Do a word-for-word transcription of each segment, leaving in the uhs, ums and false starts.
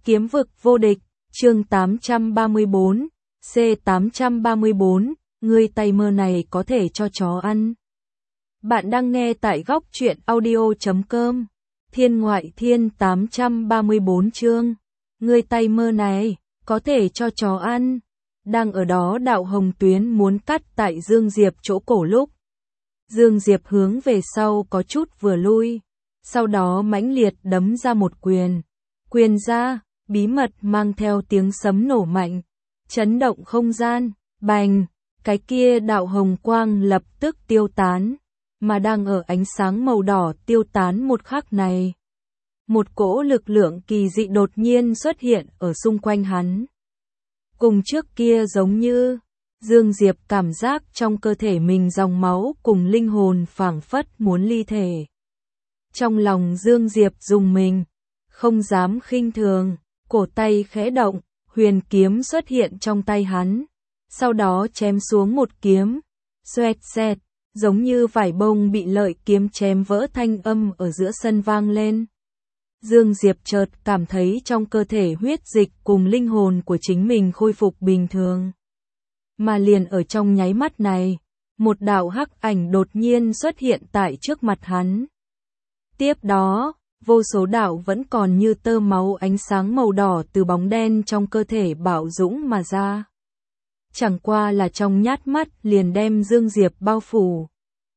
Kiếm vực vô địch, chương tám trăm ba mươi bốn, C tám trăm ba mươi bốn, ngươi tay mơ này có thể cho chó ăn. Bạn đang nghe tại góc truyện audio chấm com. Thiên ngoại thiên tám trăm ba mươi bốn chương. Ngươi tay mơ này, có thể cho chó ăn. Đang ở đó Đạo Hồng Tuyến muốn cắt tại Dương Diệp chỗ cổ lúc. Dương Diệp hướng về sau có chút vừa lui. Sau đó mãnh liệt đấm ra một quyền. Quyền ra, bí mật mang theo tiếng sấm nổ mạnh. Chấn động không gian, bành, cái kia đạo hồng quang lập tức tiêu tán. Mà đang ở ánh sáng màu đỏ tiêu tán một khắc này. Một cỗ lực lượng kỳ dị đột nhiên xuất hiện ở xung quanh hắn. Cùng trước kia giống như, Dương Diệp cảm giác trong cơ thể mình dòng máu cùng linh hồn phảng phất muốn ly thể. Trong lòng Dương Diệp dùng mình, không dám khinh thường, cổ tay khẽ động, huyền kiếm xuất hiện trong tay hắn. Sau đó chém xuống một kiếm, xoẹt xẹt, giống như vải bông bị lợi kiếm chém vỡ thanh âm ở giữa sân vang lên. Dương Diệp chợt cảm thấy trong cơ thể huyết dịch cùng linh hồn của chính mình khôi phục bình thường. Mà liền ở trong nháy mắt này, một đạo hắc ảnh đột nhiên xuất hiện tại trước mặt hắn. Tiếp đó, vô số đạo vẫn còn như tơ máu ánh sáng màu đỏ từ bóng đen trong cơ thể bạo dũng mà ra. Chẳng qua là trong nhát mắt liền đem Dương Diệp bao phủ.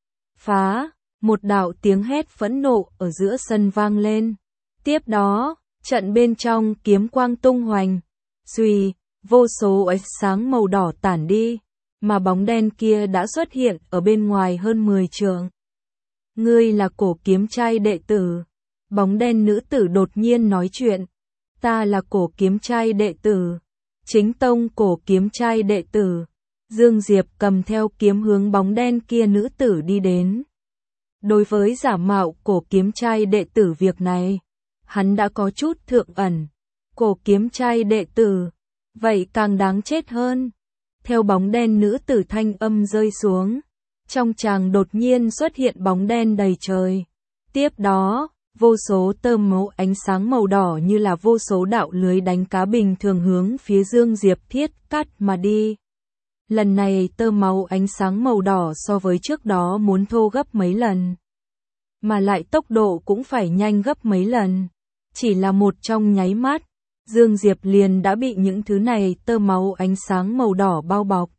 Phá, một đạo tiếng hét phẫn nộ ở giữa sân vang lên. Tiếp đó, trận bên trong kiếm quang tung hoành, xuy, vô số ánh sáng màu đỏ tản đi, mà bóng đen kia đã xuất hiện ở bên ngoài hơn mười trượng. Ngươi là cổ kiếm trai đệ tử. Bóng đen nữ tử đột nhiên nói chuyện. Ta là cổ kiếm trai đệ tử. Chính tông cổ kiếm trai đệ tử. Dương Diệp cầm theo kiếm hướng bóng đen kia nữ tử đi đến. Đối với giả mạo cổ kiếm trai đệ tử việc này, hắn đã có chút thượng ẩn. Cổ kiếm trai đệ tử, vậy càng đáng chết hơn. Theo bóng đen nữ tử thanh âm rơi xuống, trong tràng đột nhiên xuất hiện bóng đen đầy trời. Tiếp đó, vô số tơ máu ánh sáng màu đỏ như là vô số đạo lưới đánh cá bình thường hướng phía Dương Diệp thiết cắt mà đi. Lần này tơ máu ánh sáng màu đỏ so với trước đó muốn thô gấp mấy lần. Mà lại tốc độ cũng phải nhanh gấp mấy lần. Chỉ là một trong nháy mắt, Dương Diệp liền đã bị những thứ này tơ máu ánh sáng màu đỏ bao bọc.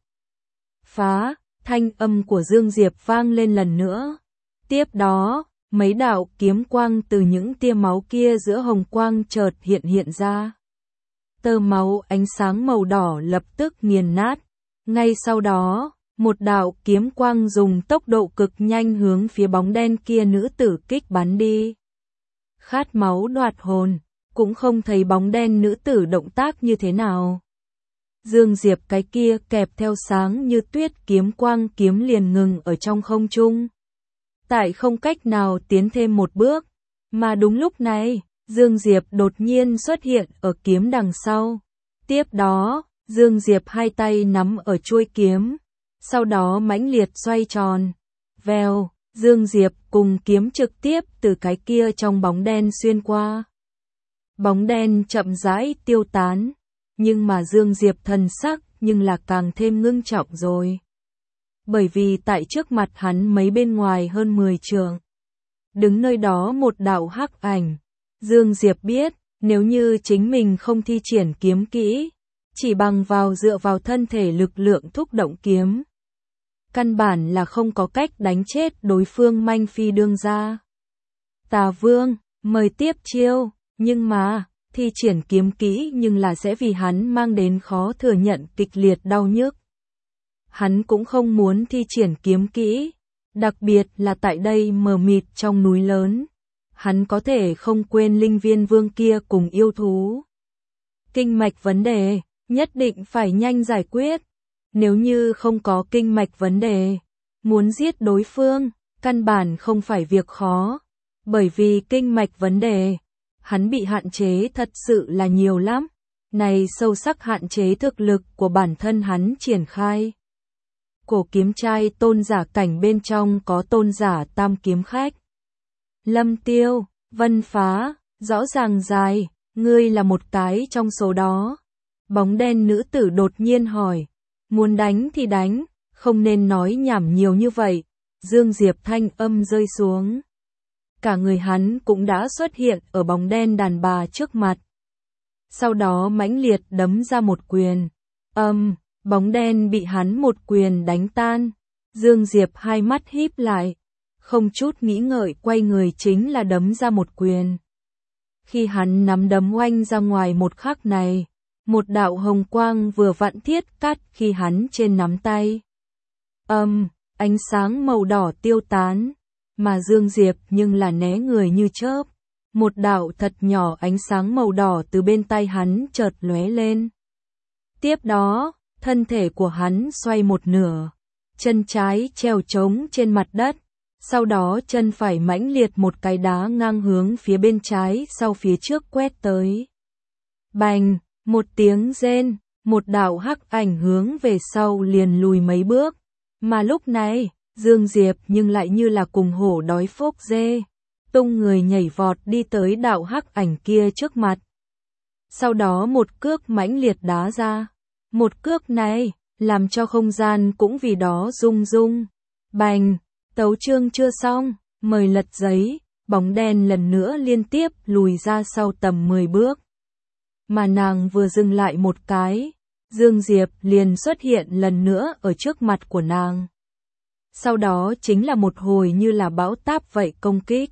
Phá, thanh âm của Dương Diệp vang lên lần nữa. Tiếp đó, mấy đạo kiếm quang từ những tia máu kia giữa hồng quang chợt hiện hiện ra. Tơ máu ánh sáng màu đỏ lập tức nghiền nát. Ngay sau đó, một đạo kiếm quang dùng tốc độ cực nhanh hướng phía bóng đen kia nữ tử kích bắn đi. Khát máu đoạt hồn, cũng không thấy bóng đen nữ tử động tác như thế nào. Dương Diệp cái kia kẹp theo sáng như tuyết kiếm quang kiếm liền ngừng ở trong không trung. Tại không cách nào tiến thêm một bước, mà đúng lúc này, Dương Diệp đột nhiên xuất hiện ở kiếm đằng sau. Tiếp đó, Dương Diệp hai tay nắm ở chuôi kiếm, sau đó mãnh liệt xoay tròn. Vèo, Dương Diệp cùng kiếm trực tiếp từ cái kia trong bóng đen xuyên qua. Bóng đen chậm rãi tiêu tán, nhưng mà Dương Diệp thần sắc nhưng là càng thêm ngưng trọng rồi. Bởi vì tại trước mặt hắn mấy bên ngoài hơn mười trượng, đứng nơi đó một đạo hắc ảnh. Dương Diệp biết, nếu như chính mình không thi triển kiếm kỹ, chỉ bằng vào dựa vào thân thể lực lượng thúc động kiếm, căn bản là không có cách đánh chết đối phương manh phi đương gia. Tà Vương, mời tiếp chiêu, nhưng mà, thi triển kiếm kỹ nhưng là sẽ vì hắn mang đến khó thừa nhận kịch liệt đau nhức. Hắn cũng không muốn thi triển kiếm kỹ, đặc biệt là tại đây mờ mịt trong núi lớn. Hắn có thể không quên linh viên vương kia cùng yêu thú. Kinh mạch vấn đề, nhất định phải nhanh giải quyết. Nếu như không có kinh mạch vấn đề, muốn giết đối phương, căn bản không phải việc khó. Bởi vì kinh mạch vấn đề, hắn bị hạn chế thật sự là nhiều lắm. Này sâu sắc hạn chế thực lực của bản thân hắn triển khai. Cổ kiếm trai tôn giả cảnh bên trong có tôn giả tam kiếm khách. Lâm Tiêu, Vân Phá, rõ ràng dài, Ngươi là một cái trong số đó. Bóng đen nữ tử đột nhiên hỏi. Muốn đánh thì đánh, không nên nói nhảm nhiều như vậy. Dương Diệp thanh âm rơi xuống. Cả người hắn cũng đã xuất hiện ở bóng đen đàn bà trước mặt. Sau đó mãnh liệt đấm ra một quyền. Âm, bóng đen bị hắn một quyền đánh tan. Dương Diệp hai mắt híp lại. Không chút nghĩ ngợi quay người chính là đấm ra một quyền. Khi hắn nắm đấm oanh ra ngoài một khắc này, một đạo hồng quang vừa vặn thiết cắt khi hắn trên nắm tay. Âm, ánh sáng màu đỏ tiêu tán, mà Dương Diệp nhưng là né người như chớp. Một đạo thật nhỏ ánh sáng màu đỏ từ bên tay hắn chợt lóe lên. Tiếp đó, thân thể của hắn xoay một nửa, chân trái treo trống trên mặt đất, sau đó chân phải mãnh liệt một cái đá ngang hướng phía bên trái sau phía trước quét tới. Bành, một tiếng rên, một đạo hắc ảnh hướng về sau liền lùi mấy bước, mà lúc này, Dương Diệp nhưng lại như là cùng hổ đói phốc dê, tung người nhảy vọt đi tới đạo hắc ảnh kia trước mặt. Sau đó một cước mãnh liệt đá ra. Một cước này, làm cho không gian cũng vì đó rung rung. Bành, tấu chương chưa xong, mời lật giấy, bóng đen lần nữa liên tiếp lùi ra sau tầm mười bước. Mà nàng vừa dừng lại một cái, Dương Diệp liền xuất hiện lần nữa ở trước mặt của nàng. Sau đó chính là một hồi như là bão táp vậy công kích.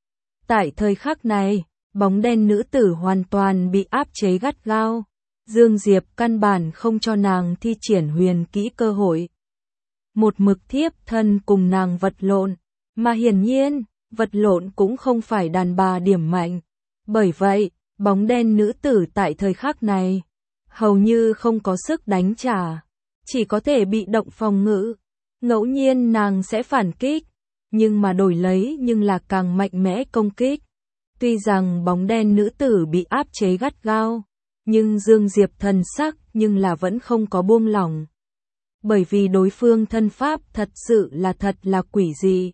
Tại thời khắc này, bóng đen nữ tử hoàn toàn bị áp chế gắt gao. Dương Diệp căn bản không cho nàng thi triển huyền kỹ cơ hội. Một mực thiếp thân cùng nàng vật lộn, mà hiển nhiên, vật lộn cũng không phải đàn bà điểm mạnh. Bởi vậy, bóng đen nữ tử tại thời khắc này, hầu như không có sức đánh trả, chỉ có thể bị động phòng ngự. Ngẫu nhiên nàng sẽ phản kích, nhưng mà đổi lấy nhưng là càng mạnh mẽ công kích. Tuy rằng bóng đen nữ tử bị áp chế gắt gao, nhưng Dương Diệp thần sắc nhưng là vẫn không có buông lỏng. Bởi vì đối phương thân pháp thật sự là thật là quỷ dị.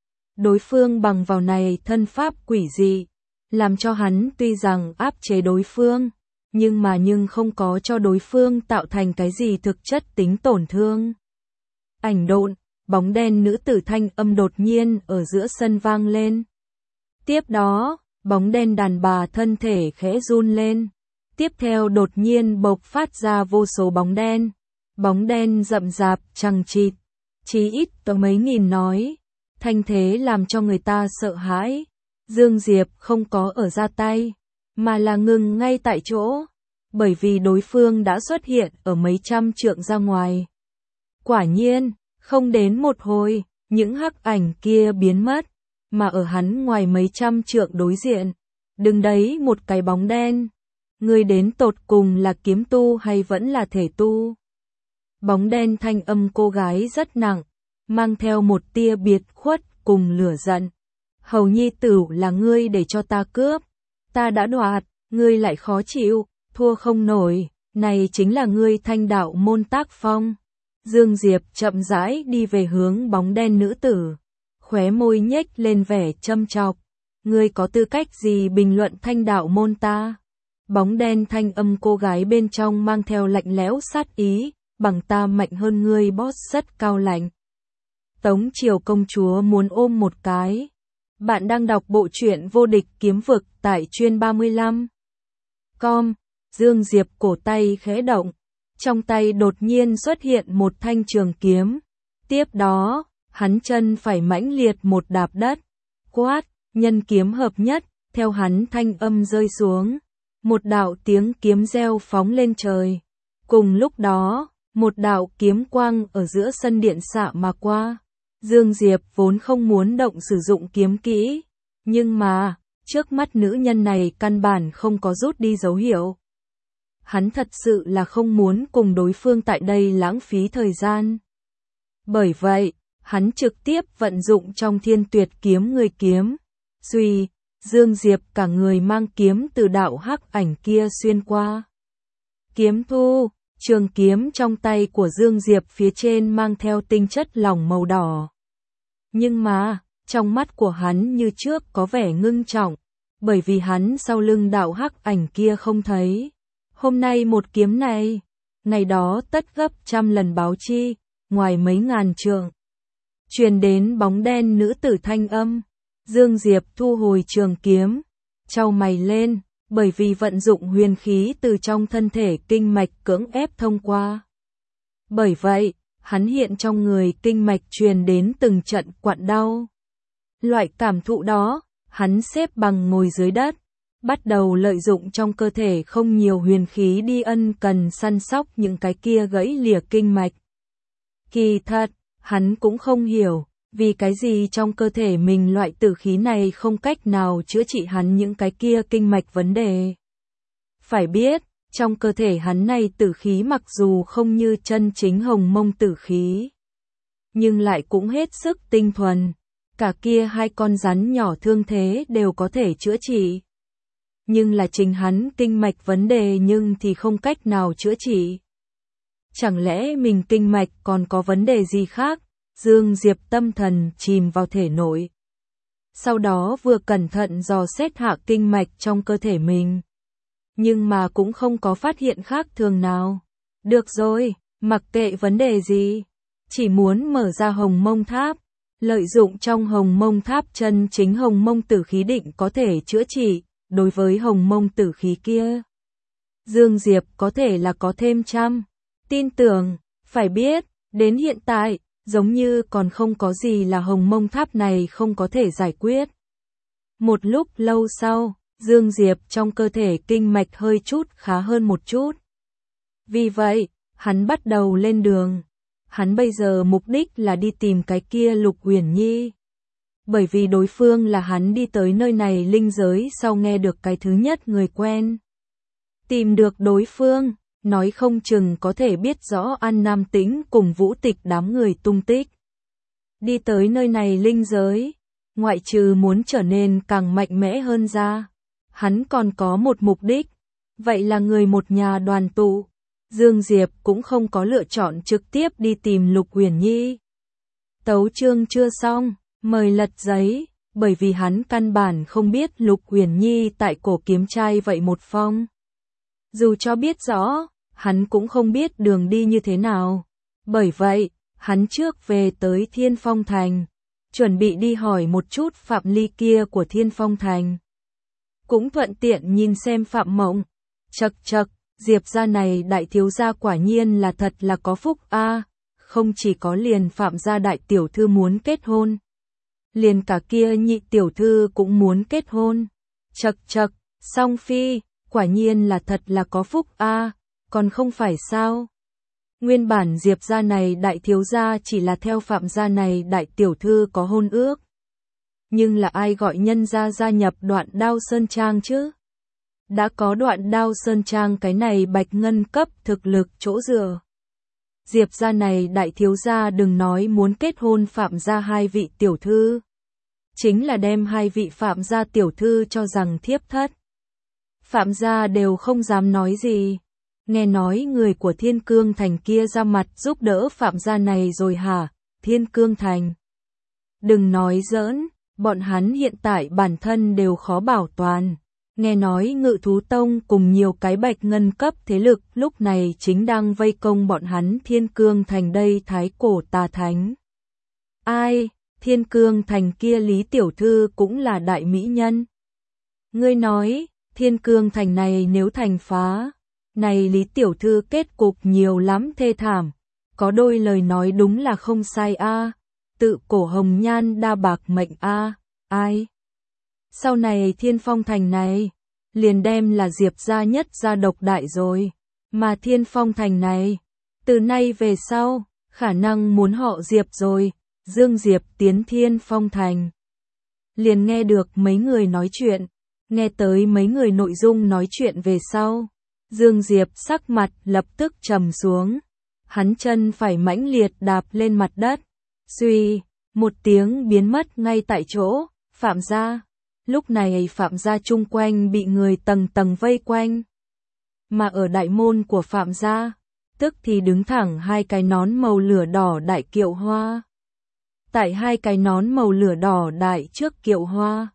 Đối phương bằng vào này thân pháp quỷ dị, làm cho hắn tuy rằng áp chế đối phương, nhưng mà nhưng không có cho đối phương tạo thành cái gì thực chất tính tổn thương. Ảnh độn, bóng đen nữ tử thanh âm đột nhiên ở giữa sân vang lên. Tiếp đó, bóng đen đàn bà thân thể khẽ run lên. Tiếp theo đột nhiên bộc phát ra vô số bóng đen. Bóng đen rậm rạp, chằng chịt, chí ít có mấy nghìn nói. Thanh thế làm cho người ta sợ hãi. Dương Diệp không có ở ra tay, mà là ngừng ngay tại chỗ. Bởi vì đối phương đã xuất hiện ở mấy trăm trượng ra ngoài. Quả nhiên, không đến một hồi, những hắc ảnh kia biến mất, mà ở hắn ngoài mấy trăm trượng đối diện, đứng đấy một cái bóng đen. Người đến tột cùng là kiếm tu hay vẫn là thể tu? Bóng đen thanh âm cô gái rất nặng, mang theo một tia biệt khuất cùng lửa giận. Hầu nhi tử là ngươi để cho ta cướp, ta đã đoạt, ngươi lại khó chịu, thua không nổi, này chính là ngươi thanh đạo môn tác phong. Dương Diệp chậm rãi đi về hướng bóng đen nữ tử, khóe môi nhếch lên vẻ châm chọc. Ngươi có tư cách gì bình luận thanh đạo môn ta? Bóng đen thanh âm cô gái bên trong mang theo lạnh lẽo sát ý, bằng ta mạnh hơn ngươi boss rất cao lạnh. Tống Triều công chúa muốn ôm một cái. Bạn đang đọc bộ truyện Vô Địch Kiếm Vực tại chuyên ba mươi lăm. Com, Dương Diệp cổ tay khẽ động, trong tay đột nhiên xuất hiện một thanh trường kiếm. Tiếp đó, hắn chân phải mãnh liệt một đạp đất, quát, nhân kiếm hợp nhất, theo hắn thanh âm rơi xuống. Một đạo tiếng kiếm reo phóng lên trời. Cùng lúc đó, một đạo kiếm quang ở giữa sân điện xạ mà qua. Dương Diệp vốn không muốn động sử dụng kiếm kỹ, nhưng mà, trước mắt nữ nhân này căn bản không có rút đi dấu hiệu. Hắn thật sự là không muốn cùng đối phương tại đây lãng phí thời gian. Bởi vậy, hắn trực tiếp vận dụng trong thiên tuyệt kiếm người kiếm. Suy, Dương Diệp cả người mang kiếm từ đạo hắc ảnh kia xuyên qua. Kiếm thu, trường kiếm trong tay của Dương Diệp phía trên mang theo tinh chất lỏng màu đỏ. Nhưng mà, trong mắt của hắn như trước có vẻ ngưng trọng, bởi vì hắn sau lưng đạo hắc ảnh kia không thấy. Hôm nay một kiếm này, ngày đó tất gấp trăm lần báo chi, ngoài mấy ngàn trượng. Truyền đến bóng đen nữ tử thanh âm, Dương Diệp thu hồi trường kiếm, chau mày lên, bởi vì vận dụng huyền khí từ trong thân thể kinh mạch cưỡng ép thông qua. Bởi vậy, hắn hiện trong người kinh mạch truyền đến từng trận quặn đau. Loại cảm thụ đó, hắn xếp bằng ngồi dưới đất, bắt đầu lợi dụng trong cơ thể không nhiều huyền khí đi ân cần săn sóc những cái kia gãy lìa kinh mạch. Kỳ thật, hắn cũng không hiểu, vì cái gì trong cơ thể mình loại tử khí này không cách nào chữa trị hắn những cái kia kinh mạch vấn đề. Phải biết, trong cơ thể hắn này tử khí mặc dù không như chân chính hồng mông tử khí, nhưng lại cũng hết sức tinh thuần, cả kia hai con rắn nhỏ thương thế đều có thể chữa trị. Nhưng là chính hắn kinh mạch vấn đề nhưng thì không cách nào chữa trị. Chẳng lẽ mình kinh mạch còn có vấn đề gì khác? Dương Diệp tâm thần chìm vào thể nội. Sau đó vừa cẩn thận dò xét hạ kinh mạch trong cơ thể mình. Nhưng mà cũng không có phát hiện khác thường nào. Được rồi, mặc kệ vấn đề gì. Chỉ muốn mở ra hồng mông tháp. Lợi dụng trong hồng mông tháp chân chính hồng mông tử khí định có thể chữa trị. Đối với hồng mông tử khí kia, Dương Diệp có thể là có thêm trăm. Tin tưởng, phải biết, đến hiện tại, giống như còn không có gì là hồng mông tháp này không có thể giải quyết. Một lúc lâu sau, Dương Diệp trong cơ thể kinh mạch hơi chút khá hơn một chút. Vì vậy, hắn bắt đầu lên đường. Hắn bây giờ mục đích là đi tìm cái kia Lục Uyển Nhi. Bởi vì đối phương là hắn đi tới nơi này linh giới sau nghe được cái thứ nhất người quen. Tìm được đối phương, nói không chừng có thể biết rõ An Nam Tĩnh cùng Vũ Tịch đám người tung tích. Đi tới nơi này linh giới, ngoại trừ muốn trở nên càng mạnh mẽ hơn ra, hắn còn có một mục đích, vậy là người một nhà đoàn tụ. Dương Diệp cũng không có lựa chọn trực tiếp đi tìm Lục Uyển Nhi. Tấu chương chưa xong. Mời lật giấy, bởi vì hắn căn bản không biết Lục Uyển Nhi tại cổ kiếm trai vậy một phong. Dù cho biết rõ, hắn cũng không biết đường đi như thế nào. Bởi vậy, hắn trước về tới Thiên Phong Thành, chuẩn bị đi hỏi một chút Phạm Ly kia của Thiên Phong Thành. Cũng thuận tiện nhìn xem Phạm Mộng. Chậc chậc, Diệp gia này đại thiếu gia quả nhiên là thật là có phúc a, à, không chỉ có liền Phạm gia đại tiểu thư muốn kết hôn. Liền cả kia nhị tiểu thư cũng muốn kết hôn. Chậc chậc, Song Phi, quả nhiên là thật là có phúc a, à, còn không phải sao? Nguyên bản Diệp gia này đại thiếu gia chỉ là theo Phạm gia này đại tiểu thư có hôn ước. Nhưng là ai gọi nhân gia gia nhập Đoạn Đao Sơn Trang chứ? Đã có Đoạn Đao Sơn Trang cái này bạch ngân cấp thực lực chỗ dựa. Diệp gia này đại thiếu gia đừng nói muốn kết hôn Phạm gia hai vị tiểu thư. Chính là đem hai vị Phạm gia tiểu thư cho rằng thiếp thất. Phạm gia đều không dám nói gì. Nghe nói người của Thiên Cương Thành kia ra mặt giúp đỡ Phạm gia này rồi hả? Thiên Cương Thành. Đừng nói giỡn, bọn hắn hiện tại bản thân đều khó bảo toàn. Nghe nói Ngự Thú Tông cùng nhiều cái bạch ngân cấp thế lực lúc này chính đang vây công bọn hắn Thiên Cương Thành đây Thái Cổ Tà Thánh. Ai, Thiên Cương Thành kia Lý Tiểu Thư cũng là đại mỹ nhân. Ngươi nói, Thiên Cương Thành này nếu thành phá, này Lý Tiểu Thư kết cục nhiều lắm thê thảm. Có đôi lời nói đúng là không sai a, à. Tự cổ hồng nhan đa bạc mệnh a, à. Ai? Sau này Thiên Phong Thành này, liền đem là Diệp gia nhất gia độc đại rồi. Mà Thiên Phong Thành này, từ nay về sau, khả năng muốn họ Diệp rồi. Dương Diệp tiến Thiên Phong Thành. Liền nghe được mấy người nói chuyện, nghe tới mấy người nội dung nói chuyện về sau. Dương Diệp sắc mặt lập tức trầm xuống. Hắn chân phải mãnh liệt đạp lên mặt đất. Suy, một tiếng biến mất ngay tại chỗ. Phạm gia. Lúc này Phạm gia chung quanh bị người tầng tầng vây quanh. Mà ở đại môn của Phạm gia, tức thì đứng thẳng hai cái nón màu lửa đỏ đại kiệu hoa. Tại hai cái nón màu lửa đỏ đại trước kiệu hoa,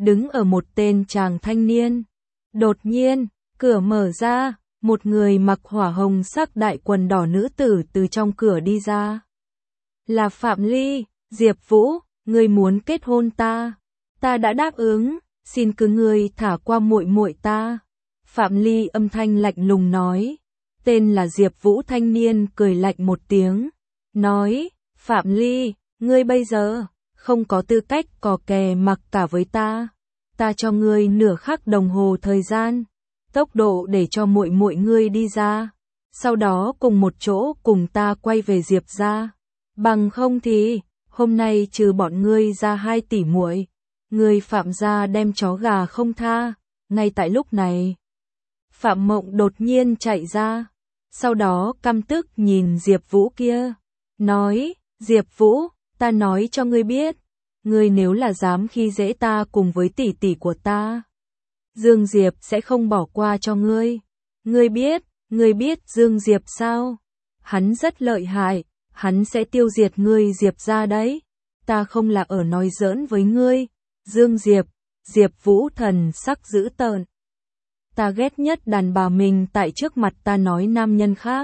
đứng ở một tên chàng thanh niên. Đột nhiên, cửa mở ra, một người mặc hỏa hồng sắc đại quần đỏ nữ tử từ trong cửa đi ra. Là Phạm Ly. Diệp Vũ, ngươi muốn kết hôn ta? Ta đã đáp ứng, xin cứ ngươi thả qua muội muội ta. Phạm Ly âm thanh lạnh lùng nói. Tên là Diệp Vũ thanh niên cười lạnh một tiếng, nói, Phạm Ly, ngươi bây giờ không có tư cách cò kè mặc cả với ta. Ta cho ngươi nửa khắc đồng hồ thời gian, tốc độ để cho muội muội ngươi đi ra, sau đó cùng một chỗ cùng ta quay về Diệp gia. Bằng không thì, hôm nay trừ bọn ngươi ra hai tỷ muội, ngươi Phạm gia đem chó gà không tha. Ngay tại lúc này, Phạm Mộng đột nhiên chạy ra, sau đó căm tức nhìn Diệp Vũ kia, nói, Diệp Vũ, ta nói cho ngươi biết, ngươi nếu là dám khi dễ ta cùng với tỷ tỷ của ta, Dương Diệp sẽ không bỏ qua cho ngươi. Ngươi biết, ngươi biết Dương Diệp sao? Hắn rất lợi hại, hắn sẽ tiêu diệt ngươi Diệp gia đấy. Ta không là ở nói giỡn với ngươi. Dương Diệp, Diệp Vũ thần sắc dữ tợn. Ta ghét nhất đàn bà mình tại trước mặt ta nói nam nhân khác.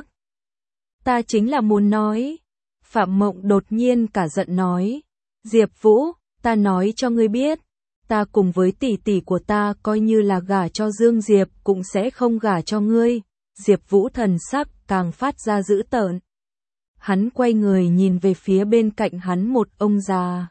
Ta chính là muốn nói. Phạm Mộng đột nhiên cả giận nói. Diệp Vũ, ta nói cho ngươi biết, ta cùng với tỷ tỷ của ta coi như là gả cho Dương Diệp cũng sẽ không gả cho ngươi. Diệp Vũ thần sắc càng phát ra dữ tợn. Hắn quay người nhìn về phía bên cạnh hắn một ông già.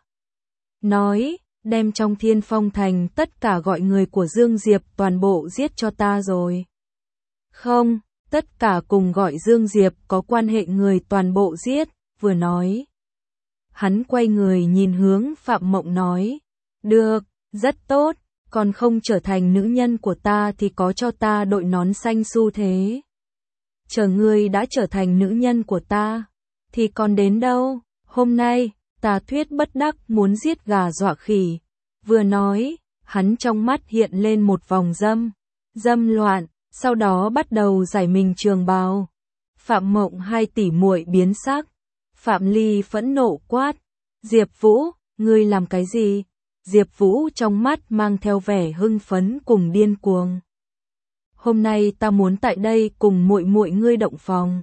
Nói, đem trong Thiên Phong Thành tất cả gọi người của Dương Diệp toàn bộ giết cho ta rồi. Không, tất cả cùng gọi Dương Diệp có quan hệ người toàn bộ giết, vừa nói. Hắn quay người nhìn hướng Phạm Mộng nói. Được, rất tốt, còn không trở thành nữ nhân của ta thì có cho ta đội nón xanh xu thế. Chờ ngươi đã trở thành nữ nhân của ta, thì còn đến đâu, hôm nay, ta thuyết bất đắc muốn giết gà dọa khỉ. Vừa nói, hắn trong mắt hiện lên một vòng dâm, dâm loạn, sau đó bắt đầu giải mình trường bào. Phạm Mộng hai tỷ muội biến sắc. Phạm Ly phẫn nộ quát. Diệp Vũ, ngươi làm cái gì? Diệp Vũ trong mắt mang theo vẻ hưng phấn cùng điên cuồng. Hôm nay ta muốn tại đây cùng muội muội ngươi động phòng.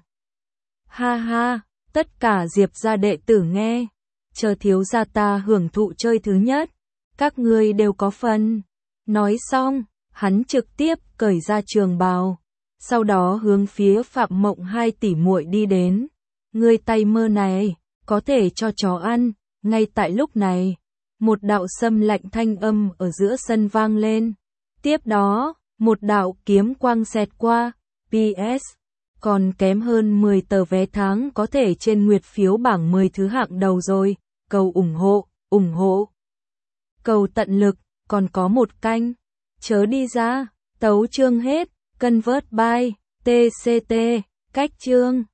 Ha ha, tất cả Diệp gia đệ tử nghe, chờ thiếu gia ta hưởng thụ chơi thứ nhất, các ngươi đều có phần. Nói xong, hắn trực tiếp cởi ra trường bào, sau đó hướng phía Phạm Mộng hai tỷ muội đi đến. Ngươi tay mơ này, có thể cho chó ăn. Ngay tại lúc này, một đạo sâm lạnh thanh âm ở giữa sân vang lên. Tiếp đó, một đạo kiếm quang xẹt qua. pê ét, còn kém hơn mười tờ vé tháng có thể trên nguyệt phiếu bảng mười thứ hạng đầu rồi. Cầu ủng hộ, ủng hộ. Cầu tận lực, còn có một canh. Chớ đi ra, tấu chương hết, convert by, tct, cách chương.